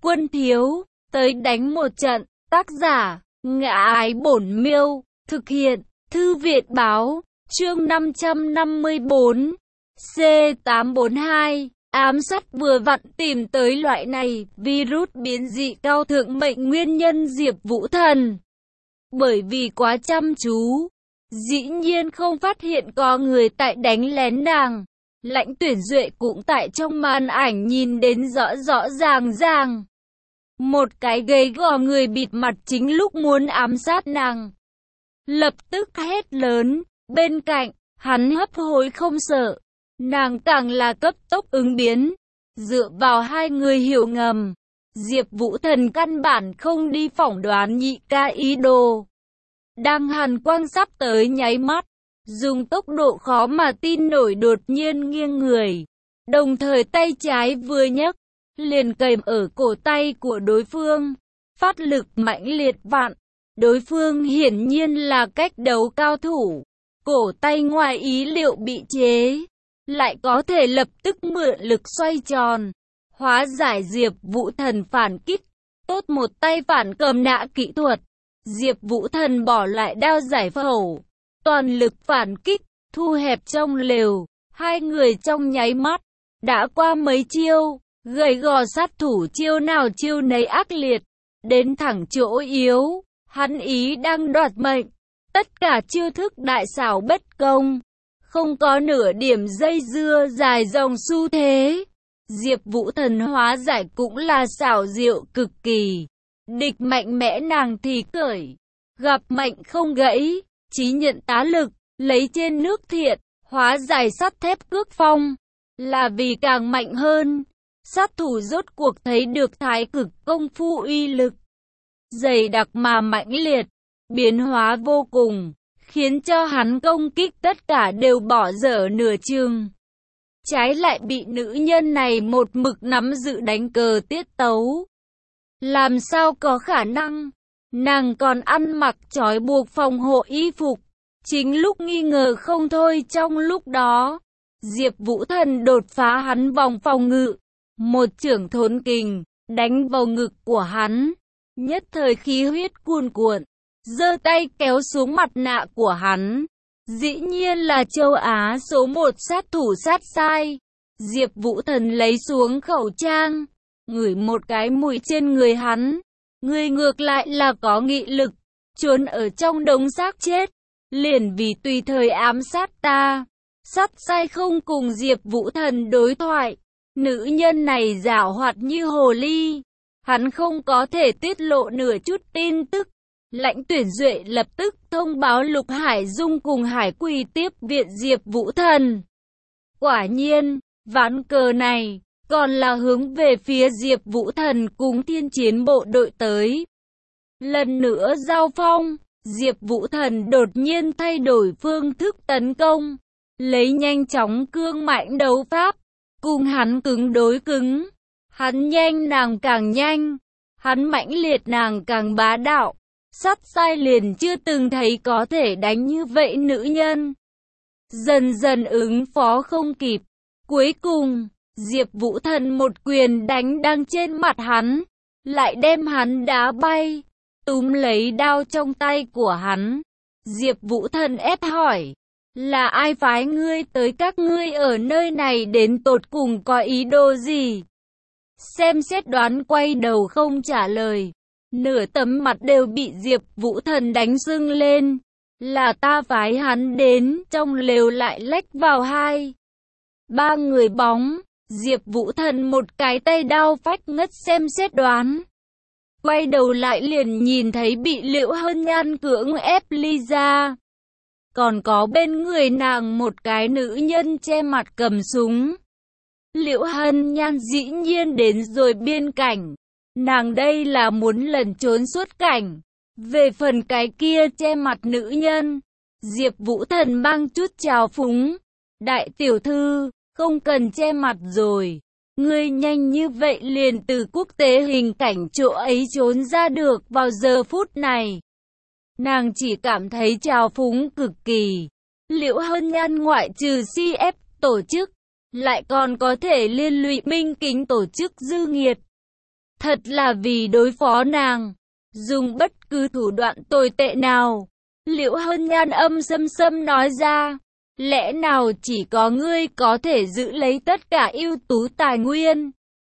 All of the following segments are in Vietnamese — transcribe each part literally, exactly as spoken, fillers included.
Quân thiếu, tới đánh một trận. Tác giả, Ngã Ái Bổn Miêu. Thực hiện, Thư viện báo. Chương năm trăm năm mươi bốn. C tám bốn hai. Ám sát vừa vặn tìm tới loại này, virus biến dị cao thượng mệnh nguyên nhân Diệp Vũ Thần. Bởi vì quá chăm chú, dĩ nhiên không phát hiện có người tại đánh lén nàng. Lãnh Tuyển Duệ cũng tại trong màn ảnh nhìn đến rõ rõ ràng ràng. Một cái gầy gò người bịt mặt chính lúc muốn ám sát nàng. Lập tức hét lớn, bên cạnh, hắn hấp hối không sợ. Nàng càng là cấp tốc ứng biến. Dựa vào hai người hiểu ngầm, Diệp Vũ Thần căn bản không đi phỏng đoán nhị ca ý đồ. Đang hàn quang sắp tới nháy mắt, dùng tốc độ khó mà tin nổi đột nhiên nghiêng người. Đồng thời tay trái vừa nhấc, liền kềm ở cổ tay của đối phương. Phát lực mãnh liệt vạn. Đối phương hiển nhiên là cách đấu cao thủ. Cổ tay ngoài ý liệu bị chế, lại có thể lập tức mượn lực xoay tròn, hóa giải Diệp Vũ Thần phản kích. Tốt một tay phản cầm nã kỹ thuật. Diệp Vũ Thần bỏ lại đao giải phẫu, toàn lực phản kích, thu hẹp trong lều. Hai người trong nháy mắt, đã qua mấy chiêu, gầy gò sát thủ chiêu nào chiêu nấy ác liệt, đến thẳng chỗ yếu. Hắn ý đang đoạt mệnh, tất cả chiêu thức đại xảo bất công, không có nửa điểm dây dưa dài dòng xu thế. Diệp Vũ Thần hóa giải cũng là xảo diệu cực kỳ. Địch mạnh mẽ nàng thì cởi, gặp mạnh không gãy, chí nhận tá lực, lấy trên nước thiện, hóa giải sắt thép cước phong, là vì càng mạnh hơn. Sát thủ rốt cuộc thấy được thái cực công phu uy lực dày đặc mà mãnh liệt, biến hóa vô cùng, khiến cho hắn công kích tất cả đều bỏ dở nửa chừng. Trái lại bị nữ nhân này một mực nắm giữ đánh cờ tiết tấu. Làm sao có khả năng? Nàng còn ăn mặc trói buộc phòng hộ y phục. Chính lúc nghi ngờ không thôi trong lúc đó, Diệp Vũ Thần đột phá hắn vòng phòng ngự. Một chưởng thốn kình, đánh vào ngực của hắn. Nhất thời khí huyết cuồn cuộn, giơ tay kéo xuống mặt nạ của hắn. Dĩ nhiên là châu Á số một sát thủ sát sai. Diệp Vũ Thần lấy xuống khẩu trang, ngửi một cái mùi trên người hắn. Người ngược lại là có nghị lực, trốn ở trong đống xác chết, liền vì tùy thời ám sát ta. Sát sai không cùng Diệp Vũ Thần đối thoại. Nữ nhân này giảo hoạt như hồ ly, hắn không có thể tiết lộ nửa chút tin tức. Lãnh Tuyển Duệ lập tức thông báo Lục Hải Dung cùng Hải Quỳ tiếp viện Diệp Vũ Thần. Quả nhiên, ván cờ này còn là hướng về phía Diệp Vũ Thần cùng Thiên Chiến bộ đội tới. Lần nữa giao phong, Diệp Vũ Thần đột nhiên thay đổi phương thức tấn công, lấy nhanh chóng cương mãnh đấu pháp, cùng hắn cứng đối cứng. Hắn nhanh nàng càng nhanh, hắn mãnh liệt nàng càng bá đạo. Sát sai liền chưa từng thấy có thể đánh như vậy nữ nhân. Dần dần ứng phó không kịp. Cuối cùng, Diệp Vũ Thần một quyền đánh đang trên mặt hắn, lại đem hắn đá bay, túm lấy đao trong tay của hắn. Diệp Vũ Thần ép hỏi, là ai phái ngươi tới, các ngươi ở nơi này đến tột cùng có ý đồ gì? Xem xét đoán quay đầu không trả lời. Nửa tấm mặt đều bị Diệp Vũ Thần đánh sưng lên. Là ta phái hắn đến, trong lều lại lách vào hai ba người bóng. Diệp Vũ Thần một cái tay đao phách ngất xem xét đoán. Quay đầu lại liền nhìn thấy bị Liễu Hân Nhan cưỡng ép ly ra. Còn có bên người nàng một cái nữ nhân che mặt cầm súng. Liễu Hân Nhan dĩ nhiên đến rồi biên cảnh. Nàng đây là muốn lẩn trốn xuất cảnh. Về phần cái kia che mặt nữ nhân, Diệp Vũ Thần mang chút trào phúng. Đại tiểu thư, không cần che mặt rồi. Ngươi nhanh như vậy liền từ quốc tế hình cảnh chỗ ấy trốn ra được vào giờ phút này. Nàng chỉ cảm thấy trào phúng cực kỳ. Liễu Hân Nhan ngoại trừ xê ép tổ chức, lại còn có thể liên lụy Minh Kính tổ chức dư nghiệt. Thật là vì đối phó nàng, dùng bất cứ thủ đoạn tồi tệ nào. Liễu Hân Nhan âm sâm sâm nói ra, lẽ nào chỉ có ngươi có thể giữ lấy tất cả ưu tú tài nguyên,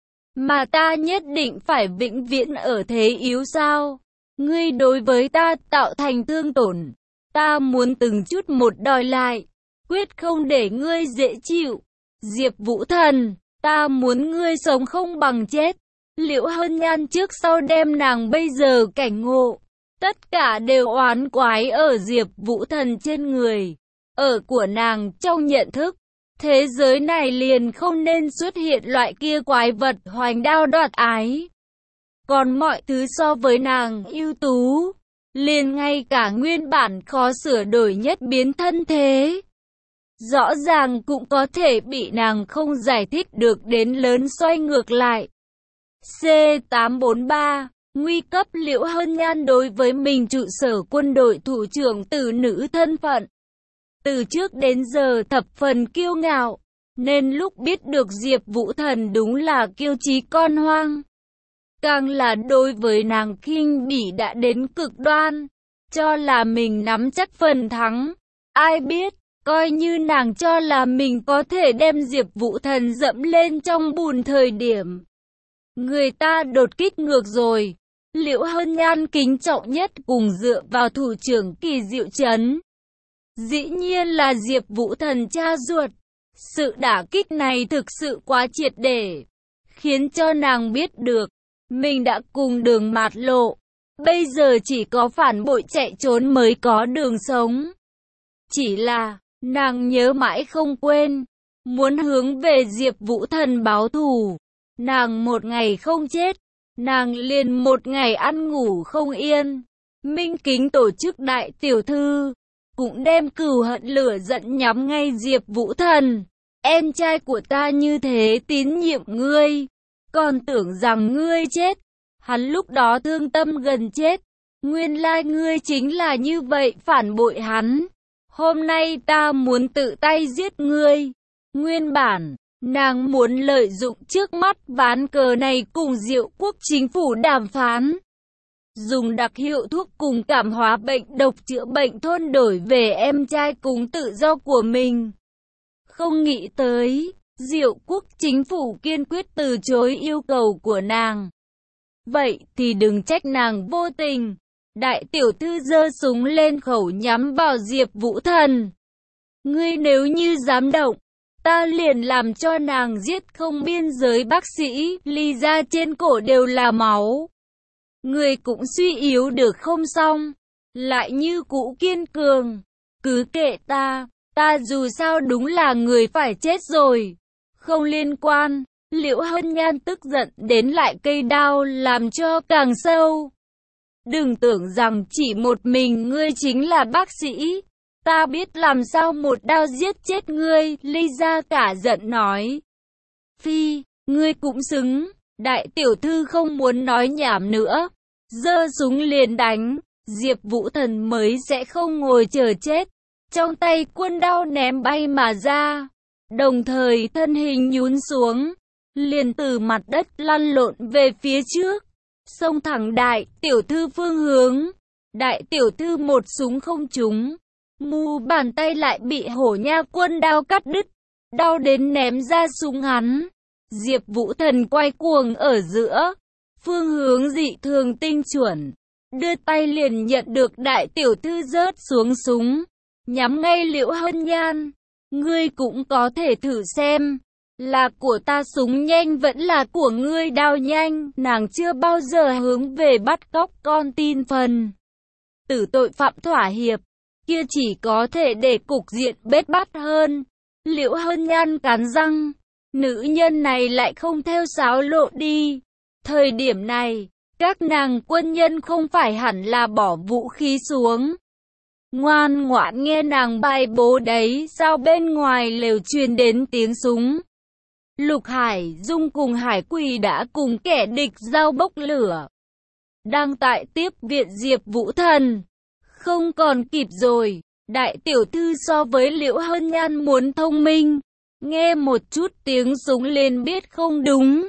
mà ta nhất định phải vĩnh viễn ở thế yếu sao? Ngươi đối với ta tạo thành thương tổn, ta muốn từng chút một đòi lại, quyết không để ngươi dễ chịu. Diệp Vũ Thần, ta muốn ngươi sống không bằng chết. Liễu Hân Nhan trước sau đem nàng bây giờ cảnh ngộ, tất cả đều oán quái ở Diệp Vũ Thần trên người. Ở của nàng trong nhận thức, thế giới này liền không nên xuất hiện loại kia quái vật hoành đao đoạt ái. Còn mọi thứ so với nàng ưu tú, liền ngay cả nguyên bản khó sửa đổi nhất biến thân thế, rõ ràng cũng có thể bị nàng không giải thích được đến lớn xoay ngược lại. C tám bốn ba Nguy cấp. Liễu Hân Nhan đối với mình trụ sở quân đội thủ trưởng tử nữ thân phận, từ trước đến giờ thập phần kiêu ngạo, nên lúc biết được Diệp Vũ Thần đúng là kiêu chí con hoang, càng là đối với nàng khinh bỉ đã đến cực đoan, cho là mình nắm chắc phần thắng. Ai biết, coi như nàng cho là mình có thể đem Diệp Vũ Thần dẫm lên trong bùn thời điểm, người ta đột kích ngược rồi. Liễu Hân Nhan kính trọng nhất cùng dựa vào thủ trưởng Kỳ Diệu Trấn, dĩ nhiên là Diệp Vũ Thần cha ruột. Sự đả kích này thực sự quá triệt để, khiến cho nàng biết được mình đã cùng đường mạt lộ, bây giờ chỉ có phản bội chạy trốn mới có đường sống. Chỉ là nàng nhớ mãi không quên, muốn hướng về Diệp Vũ Thần báo thù. Nàng một ngày không chết, nàng liền một ngày ăn ngủ không yên. Minh Kính tổ chức đại tiểu thư, cũng đem cừu hận lửa giận nhắm ngay Diệp Vũ Thần. Em trai của ta như thế tín nhiệm ngươi, còn tưởng rằng ngươi chết. Hắn lúc đó thương tâm gần chết. Nguyên lai ngươi chính là như vậy phản bội hắn. Hôm nay ta muốn tự tay giết ngươi. Nguyên bản, nàng muốn lợi dụng trước mắt ván cờ này cùng Diệu Quốc chính phủ đàm phán, dùng đặc hiệu thuốc cùng cảm hóa bệnh độc chữa bệnh thôn đổi về em trai cùng tự do của mình. Không nghĩ tới, Diệu Quốc chính phủ kiên quyết từ chối yêu cầu của nàng. Vậy thì đừng trách nàng vô tình. Đại tiểu thư giơ súng lên khẩu nhắm vào Diệp Vũ Thần. Ngươi nếu như dám động, ta liền làm cho nàng giết không biên giới bác sĩ, ly ra trên cổ đều là máu. Ngươi cũng suy yếu được không xong, lại như cũ kiên cường. Cứ kệ ta, ta dù sao đúng là người phải chết rồi. Không liên quan. Liễu Hân Nhan tức giận đến lại cây đao làm cho càng sâu. Đừng tưởng rằng chỉ một mình ngươi chính là bác sĩ, ta biết làm sao một đao giết chết ngươi. Ly Gia cả giận nói. Phi, ngươi cũng xứng. Đại tiểu thư không muốn nói nhảm nữa, giơ súng liền đánh. Diệp Vũ Thần mới sẽ không ngồi chờ chết. Trong tay quân đao ném bay mà ra, đồng thời thân hình nhún xuống, liền từ mặt đất lăn lộn về phía trước, xông thẳng đại tiểu thư phương hướng. Đại tiểu thư một súng không trúng, mu bàn tay lại bị hổ nha quân đao cắt đứt, đau đến ném ra súng hắn. Diệp Vũ Thần quay cuồng ở giữa, phương hướng dị thường tinh chuẩn, đưa tay liền nhận được đại tiểu thư rớt xuống súng, nhắm ngay Liễu Hân Nhan. Ngươi cũng có thể thử xem, là của ta súng nhanh vẫn là của ngươi đao nhanh. Nàng chưa bao giờ hướng về bắt cóc con tin phần tử tội phạm thỏa hiệp, kia chỉ có thể để cục diện bết bát hơn. Liễu Hân Nhan cắn răng, nữ nhân này lại không theo sáo lộ đi. Thời điểm này, các nàng quân nhân không phải hẳn là bỏ vũ khí xuống, ngoan ngoãn nghe nàng bài bố đấy sao? Bên ngoài lều truyền đến tiếng súng. Lục Hải Dung cùng Hải Quỳ đã cùng kẻ địch giao bốc lửa, đang tại tiếp viện Diệp Vũ Thần. Không còn kịp rồi. Đại tiểu thư so với Liễu Hân Nhan muốn thông minh, nghe một chút tiếng súng liền biết không đúng.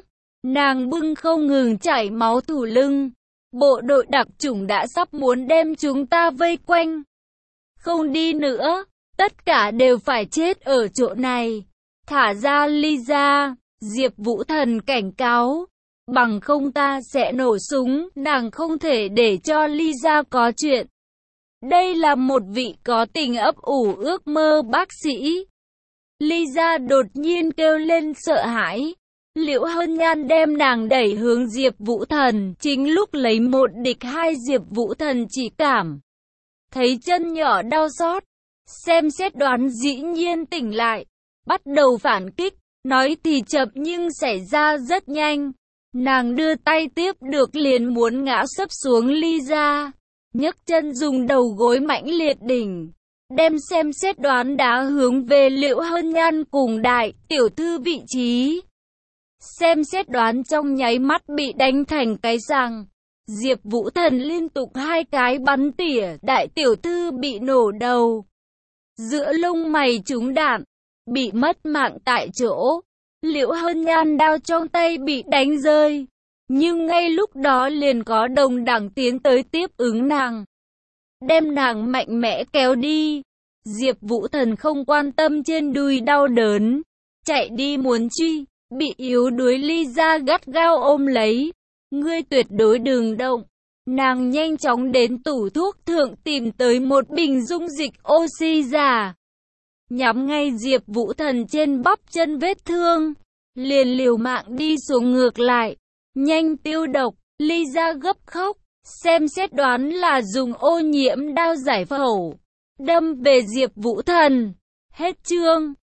Nàng bưng không ngừng chảy máu thủ lưng. Bộ đội đặc chủng đã sắp muốn đem chúng ta vây quanh. Không đi nữa, tất cả đều phải chết ở chỗ này. Thả ra Ly ra, Diệp Vũ Thần cảnh cáo. Bằng không ta sẽ nổ súng, nàng không thể để cho Ly ra có chuyện. Đây là một vị có tình ấp ủ ước mơ bác sĩ. Ly ra đột nhiên kêu lên sợ hãi. Liễu Hân Nhan đem nàng đẩy hướng Diệp Vũ Thần, chính lúc lấy một địch hai Diệp Vũ Thần chỉ cảm thấy chân nhỏ đau xót, xem xét đoán dĩ nhiên tỉnh lại, bắt đầu phản kích, nói thì chậm nhưng xảy ra rất nhanh. Nàng đưa tay tiếp được liền muốn ngã sấp xuống Ly ra, nhấc chân dùng đầu gối mãnh liệt đỉnh, đem xem xét đoán đá hướng về Liễu Hân Nhan cùng đại tiểu thư vị trí. Xem xét đoán trong nháy mắt bị đánh thành cái răng. Diệp Vũ Thần liên tục hai cái bắn tỉa, đại tiểu thư bị nổ đầu. Giữa lông mày trúng đạn, bị mất mạng tại chỗ. Liễu Hân Nhan đao trong tay bị đánh rơi. Nhưng ngay lúc đó liền có đồng đẳng tiến tới tiếp ứng nàng, đem nàng mạnh mẽ kéo đi. Diệp Vũ Thần không quan tâm trên đùi đau đớn, chạy đi muốn truy, bị yếu đuối Ly ra gắt gao ôm lấy. Ngươi tuyệt đối đừng động. Nàng nhanh chóng đến tủ thuốc thượng tìm tới một bình dung dịch oxy giả, nhắm ngay Diệp Vũ Thần trên bắp chân vết thương, liền liều mạng đi xuống ngược lại, nhanh tiêu độc. Ly ra gấp khóc, xem xét đoán là dùng ô nhiễm đao giải phẫu, đâm về Diệp Vũ Thần. Hết chương.